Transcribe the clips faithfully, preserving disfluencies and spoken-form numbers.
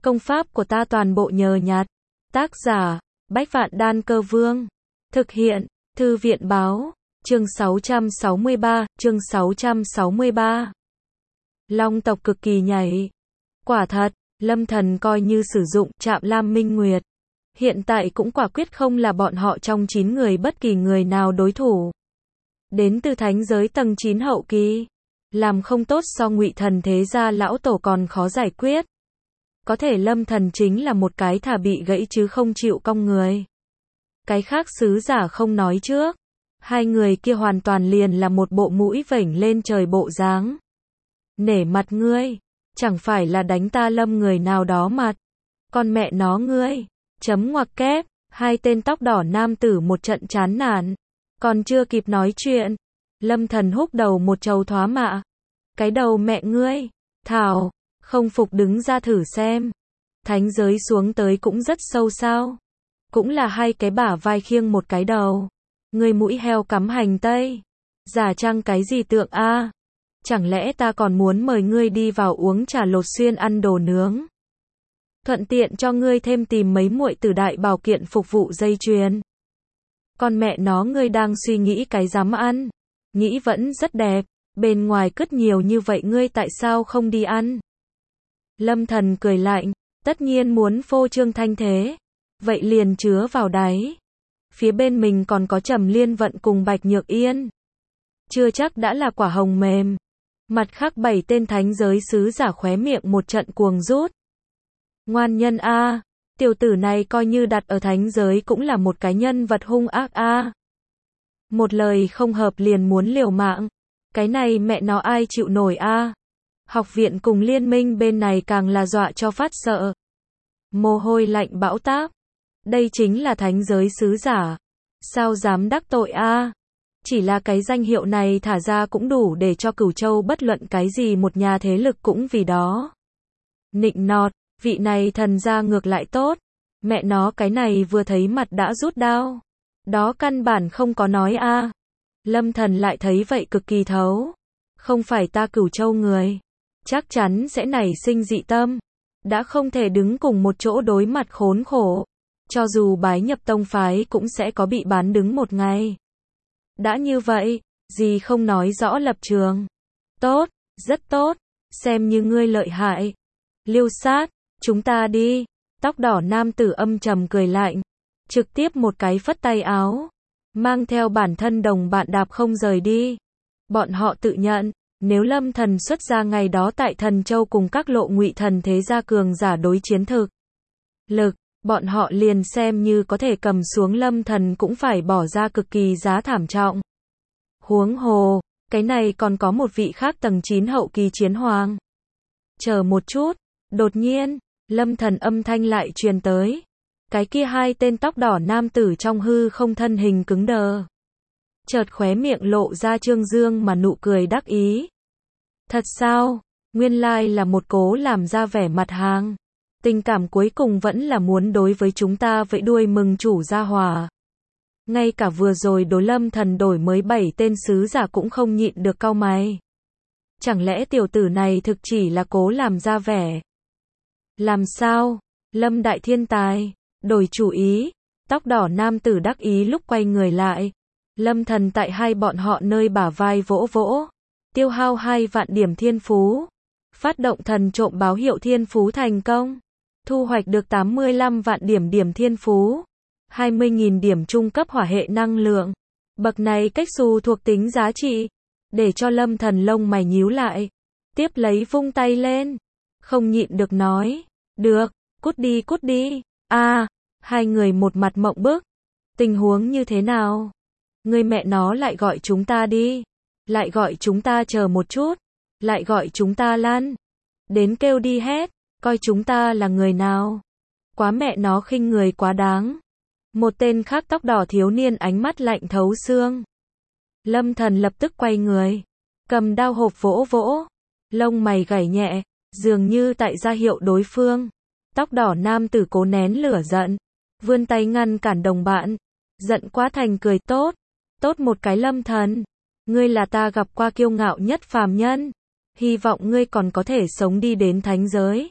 Công pháp của ta toàn bộ nhờ nhặt. Tác giả, Bách Vạn Đan Cơ Vương. Thực hiện, Thư viện Báo. Chương sáu trăm sáu mươi ba, chương sáu trăm sáu mươi ba. Long tộc cực kỳ nhảy. Quả thật, Lâm Thần coi như sử dụng Trạm Lam Minh Nguyệt. Hiện tại cũng quả quyết không là bọn họ trong chín người bất kỳ người nào đối thủ. Đến từ thánh giới tầng chín hậu kỳ. Làm không tốt so Ngụy Thần thế gia lão tổ còn khó giải quyết. Có thể Lâm Thần chính là một cái thà bị gãy chứ không chịu cong người. Cái khác sứ giả không nói trước. Hai người kia hoàn toàn liền là một bộ mũi vểnh lên trời bộ dáng. Nể mặt ngươi, chẳng phải là đánh ta Lâm người nào đó mặt. Con mẹ nó ngươi, chấm ngoặc kép, hai tên tóc đỏ nam tử một trận chán nản. Còn chưa kịp nói chuyện, Lâm Thần húc đầu một trầu thoá mạ. Cái đầu mẹ ngươi, thảo, không phục đứng ra thử xem. Thánh giới xuống tới cũng rất sâu sao. Cũng là hai cái bả vai khiêng một cái đầu. Ngươi mũi heo cắm hành tây. Giả trăng cái gì tượng a? Chẳng lẽ ta còn muốn mời ngươi đi vào uống trà lột xuyên ăn đồ nướng? Thuận tiện cho ngươi thêm tìm mấy muội tử đại bảo kiện phục vụ dây chuyền. Con mẹ nó ngươi đang suy nghĩ cái dám ăn. Nghĩ vẫn rất đẹp. Bên ngoài cất nhiều như vậy ngươi tại sao không đi ăn? Lâm Thần cười lạnh. Tất nhiên muốn phô trương thanh thế. Vậy liền chứa vào đáy. Phía bên mình còn có Trầm Liên Vận cùng Bạch Nhược Yên. Chưa chắc đã là quả hồng mềm. Mặt khác bảy tên thánh giới sứ giả khóe miệng một trận cuồng rút. Ngoan nhân a, tiểu tử này coi như đặt ở thánh giới cũng là một cái nhân vật hung ác a. Một lời không hợp liền muốn liều mạng. Cái này mẹ nó ai chịu nổi a. Học viện cùng liên minh bên này càng là dọa cho phát sợ. Mồ hôi lạnh bão táp. Đây chính là thánh giới sứ giả. Sao dám đắc tội a? Chỉ là cái danh hiệu này thả ra cũng đủ để cho Cửu Châu bất luận cái gì một nhà thế lực cũng vì đó. Nịnh nọt, vị này thần gia ngược lại tốt. Mẹ nó cái này vừa thấy mặt đã rút đao. Đó căn bản không có nói a. Lâm Thần lại thấy vậy cực kỳ thấu. Không phải ta Cửu Châu người. Chắc chắn sẽ nảy sinh dị tâm. Đã không thể đứng cùng một chỗ đối mặt khốn khổ. Cho dù bái nhập tông phái cũng sẽ có bị bán đứng một ngày. Đã như vậy, gì không nói rõ lập trường. Tốt, rất tốt, xem như ngươi lợi hại. Liêu sát, chúng ta đi. Tóc đỏ nam tử âm trầm cười lạnh. Trực tiếp một cái phất tay áo. Mang theo bản thân đồng bạn đạp không rời đi. Bọn họ tự nhận, nếu Lâm Thần xuất ra ngày đó tại Thần Châu cùng các lộ Ngụy Thần thế gia cường giả đối chiến thực lực. Bọn họ liền xem như có thể cầm xuống Lâm Thần cũng phải bỏ ra cực kỳ giá thảm trọng. Huống hồ, cái này còn có một vị khác tầng chín hậu kỳ chiến hoàng. Chờ một chút, đột nhiên, Lâm Thần âm thanh lại truyền tới. Cái kia hai tên tóc đỏ nam tử trong hư không thân hình cứng đờ. Chợt khóe miệng lộ ra trương dương mà nụ cười đắc ý. Thật sao? Nguyên lai là một cố làm ra vẻ mặt hàng. Tình cảm cuối cùng vẫn là muốn đối với chúng ta vẫy đuôi mừng chủ gia hòa. Ngay cả vừa rồi đối Lâm Thần đổi mới bảy tên sứ giả cũng không nhịn được cau mày. Chẳng lẽ tiểu tử này thực chỉ là cố làm ra vẻ? Làm sao? Lâm đại thiên tài, đổi chủ ý. Tóc đỏ nam tử đắc ý lúc quay người lại. Lâm Thần tại hai bọn họ nơi bả vai vỗ vỗ. Tiêu hao hai vạn điểm thiên phú. Phát động thần trộm báo hiệu thiên phú thành công. Thu hoạch được tám mươi lăm vạn điểm điểm thiên phú. hai mươi nghìn điểm trung cấp hỏa hệ năng lượng. Bậc này cách xù thuộc tính giá trị. Để cho Lâm Thần lông mày nhíu lại. Tiếp lấy vung tay lên. Không nhịn được nói. Được, cút đi cút đi. A, hai người một mặt mộng bức. Tình huống như thế nào? Người mẹ nó lại gọi chúng ta đi. Lại gọi chúng ta chờ một chút. Lại gọi chúng ta lăn. Đến kêu đi hết. Coi chúng ta là người nào? Quá mẹ nó khinh người quá đáng. Một tên khác tóc đỏ thiếu niên ánh mắt lạnh thấu xương. Lâm Thần lập tức quay người. Cầm đao hộp vỗ vỗ. Lông mày gảy nhẹ. Dường như tại ra hiệu đối phương. Tóc đỏ nam tử cố nén lửa giận. Vươn tay ngăn cản đồng bạn. Giận quá thành cười tốt. Tốt một cái Lâm Thần. Ngươi là ta gặp qua kiêu ngạo nhất phàm nhân. Hy vọng ngươi còn có thể sống đi đến thánh giới.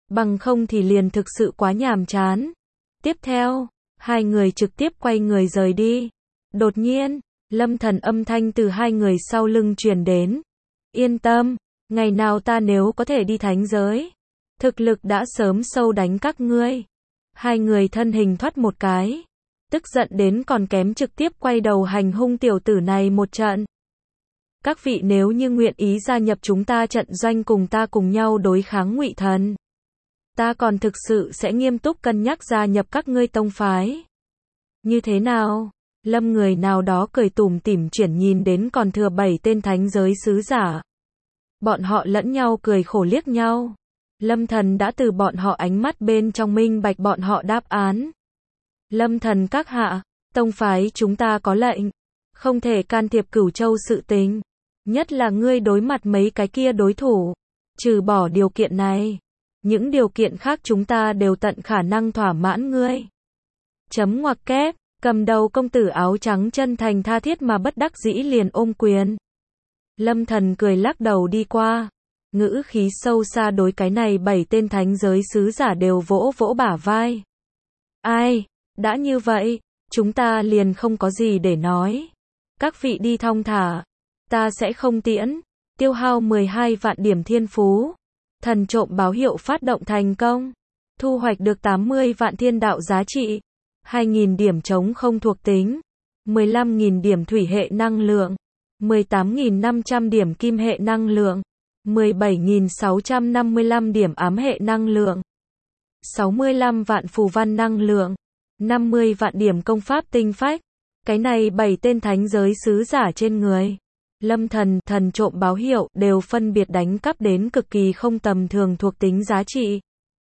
Bằng không thì liền thực sự quá nhàm chán. Tiếp theo, hai người trực tiếp quay người rời đi. Đột nhiên, Lâm Thần âm thanh từ hai người sau lưng truyền đến. Yên tâm, ngày nào ta nếu có thể đi thánh giới, thực lực đã sớm sâu đánh các ngươi. Hai người thân hình thoát một cái, tức giận đến còn kém trực tiếp quay đầu hành hung tiểu tử này một trận. Các vị nếu như nguyện ý gia nhập chúng ta trận doanh cùng ta cùng nhau đối kháng Ngụy Thần, ta còn thực sự sẽ nghiêm túc cân nhắc gia nhập các ngươi tông phái. Như thế nào? Lâm người nào đó cười tủm tỉm chuyển nhìn đến còn thừa bảy tên thánh giới sứ giả. Bọn họ lẫn nhau cười khổ liếc nhau. Lâm Thần đã từ bọn họ ánh mắt bên trong minh bạch bọn họ đáp án. Lâm Thần các hạ, tông phái chúng ta có lệnh, không thể can thiệp Cửu Châu sự tình, nhất là ngươi đối mặt mấy cái kia đối thủ, trừ bỏ điều kiện này, những điều kiện khác chúng ta đều tận khả năng thỏa mãn ngươi. Chấm ngoặc kép, cầm đầu công tử áo trắng chân thành tha thiết mà bất đắc dĩ liền ôm quyền. Lâm Thần cười lắc đầu đi qua, ngữ khí sâu xa đối cái này bảy tên thánh giới sứ giả đều vỗ vỗ bả vai. Ai, đã như vậy, chúng ta liền không có gì để nói. Các vị đi thong thả, ta sẽ không tiễn, tiêu hao mười hai vạn điểm thiên phú. Thần trộm báo hiệu phát động thành công, thu hoạch được tám mươi vạn thiên đạo giá trị, hai nghìn điểm chống không thuộc tính, mười lăm nghìn điểm thủy hệ năng lượng, mười tám nghìn năm trăm điểm kim hệ năng lượng, mười bảy nghìn sáu trăm năm mươi lăm điểm ám hệ năng lượng, sáu mươi lăm vạn phù văn năng lượng, năm mươi vạn điểm công pháp tinh phách. Cái này bảy tên thánh giới sứ giả trên người Lâm Thần, thần trộm báo hiệu đều phân biệt đánh cắp đến cực kỳ không tầm thường thuộc tính giá trị.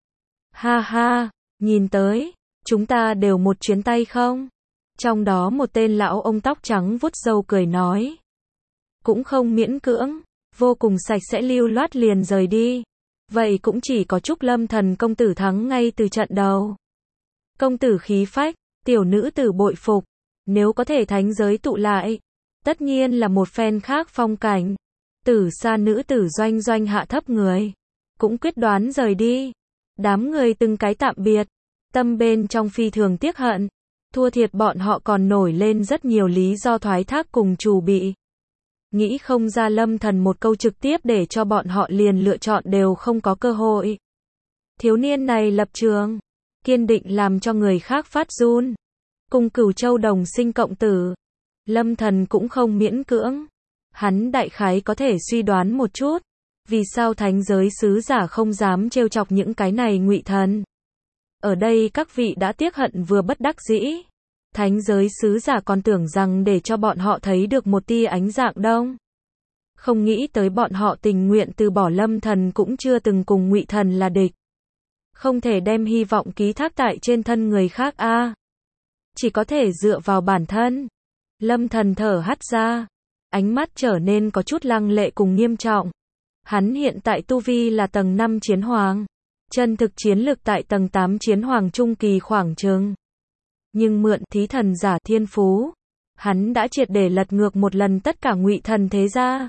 Ha ha, nhìn tới, chúng ta đều một chuyến tay không? Trong đó một tên lão ông tóc trắng vuốt râu cười nói. Cũng không miễn cưỡng, vô cùng sạch sẽ lưu loát liền rời đi. Vậy cũng chỉ có chúc Lâm Thần công tử thắng ngay từ trận đầu. Công tử khí phách, tiểu nữ tử bội phục, nếu có thể thánh giới tụ lại, tất nhiên là một phen khác phong cảnh. Tử xa nữ tử doanh doanh hạ thấp người, cũng quyết đoán rời đi. Đám người từng cái tạm biệt, tâm bên trong phi thường tiếc hận, thua thiệt bọn họ còn nổi lên rất nhiều lý do thoái thác cùng trù bị. Nghĩ không ra Lâm Thần một câu trực tiếp để cho bọn họ liền lựa chọn đều không có cơ hội. Thiếu niên này lập trường, kiên định làm cho người khác phát run. Cùng Cửu Châu đồng sinh cộng tử, Lâm Thần cũng không miễn cưỡng. Hắn đại khái có thể suy đoán một chút, vì sao thánh giới sứ giả không dám trêu chọc những cái này Ngụy Thần. Ở đây các vị đã tiếc hận vừa bất đắc dĩ. Thánh giới sứ giả còn tưởng rằng để cho bọn họ thấy được một tia ánh dạng đông. Không nghĩ tới bọn họ tình nguyện từ bỏ Lâm Thần cũng chưa từng cùng Ngụy Thần là địch. Không thể đem hy vọng ký thác tại trên thân người khác a, à. Chỉ có thể dựa vào bản thân. Lâm Thần thở hắt ra, ánh mắt trở nên có chút lăng lệ cùng nghiêm trọng. Hắn hiện tại tu vi là tầng năm chiến hoàng, chân thực chiến lực tại tầng tám chiến hoàng trung kỳ khoảng chừng. Nhưng mượn thí thần giả thiên phú, hắn đã triệt để lật ngược một lần tất cả Ngụy Thần thế gia.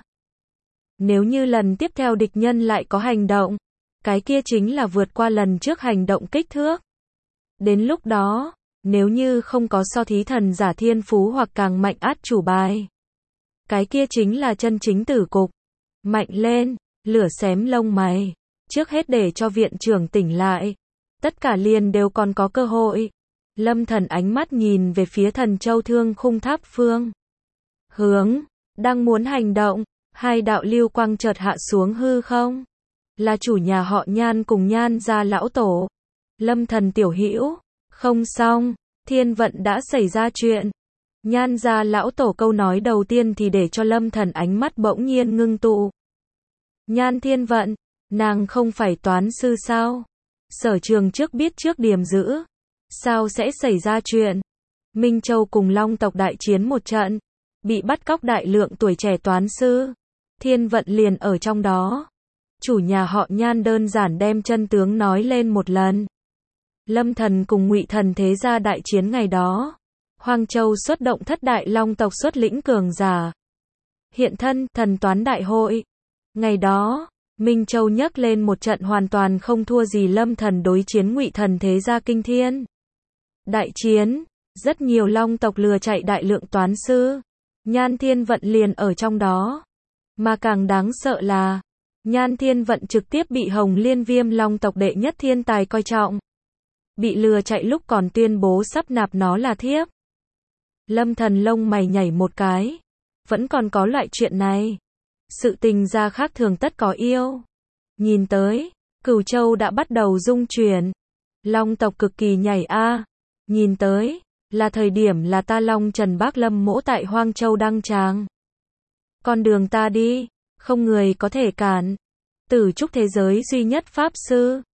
Nếu như lần tiếp theo địch nhân lại có hành động, cái kia chính là vượt qua lần trước hành động kích thước. Đến lúc đó, nếu như không có so thí thần giả thiên phú hoặc càng mạnh át chủ bài, cái kia chính là chân chính tử cục. Mạnh lên, lửa xém lông mày, trước hết để cho viện trưởng tỉnh lại, tất cả liền đều còn có cơ hội. Lâm Thần ánh mắt nhìn về phía Thần Châu Thương Khung Tháp phương hướng, đang muốn hành động, hai đạo lưu quang chợt hạ xuống hư không. Là chủ nhà họ Nhan cùng Nhan gia lão tổ. Lâm Thần tiểu hữu, không xong, thiên vận đã xảy ra chuyện. Nhan gia lão tổ câu nói đầu tiên thì để cho Lâm Thần ánh mắt bỗng nhiên ngưng tụ. Nhan thiên vận, nàng không phải toán sư sao? Sở Trường trước biết trước điểm giữ, sao sẽ xảy ra chuyện? Minh Châu cùng Long tộc đại chiến một trận, bị bắt cóc đại lượng tuổi trẻ toán sư, thiên vận liền ở trong đó. Chủ nhà họ Nhan đơn giản đem chân tướng nói lên một lần. Lâm Thần cùng Ngụy Thần thế gia đại chiến ngày đó, Hoang Châu xuất động thất đại Long tộc xuất lĩnh cường giả hiện thân thần toán đại hội. Ngày đó, Minh Châu nhấc lên một trận hoàn toàn không thua gì Lâm Thần đối chiến Ngụy Thần thế gia kinh thiên. Đại chiến, rất nhiều long tộc lừa chạy đại lượng toán sư. Nhan Thiên Vận liền ở trong đó. Mà càng đáng sợ là, Nhan Thiên Vận trực tiếp bị Hồng Liên Viêm long tộc đệ nhất thiên tài coi trọng. Bị lừa chạy lúc còn tuyên bố sắp nạp nó là thiếp. Lâm Thần lông mày nhảy một cái. Vẫn còn có loại chuyện này. Sự tình ra khác thường tất có yêu. Nhìn tới, Cửu Châu đã bắt đầu rung chuyển. Long tộc cực kỳ nhảy a. Nhìn tới, là thời điểm là ta Long Trần Bác Lâm mỗ tại Hoang Châu đăng tràng. Con đường ta đi, không người có thể cản. Tử trúc thế giới duy nhất pháp sư.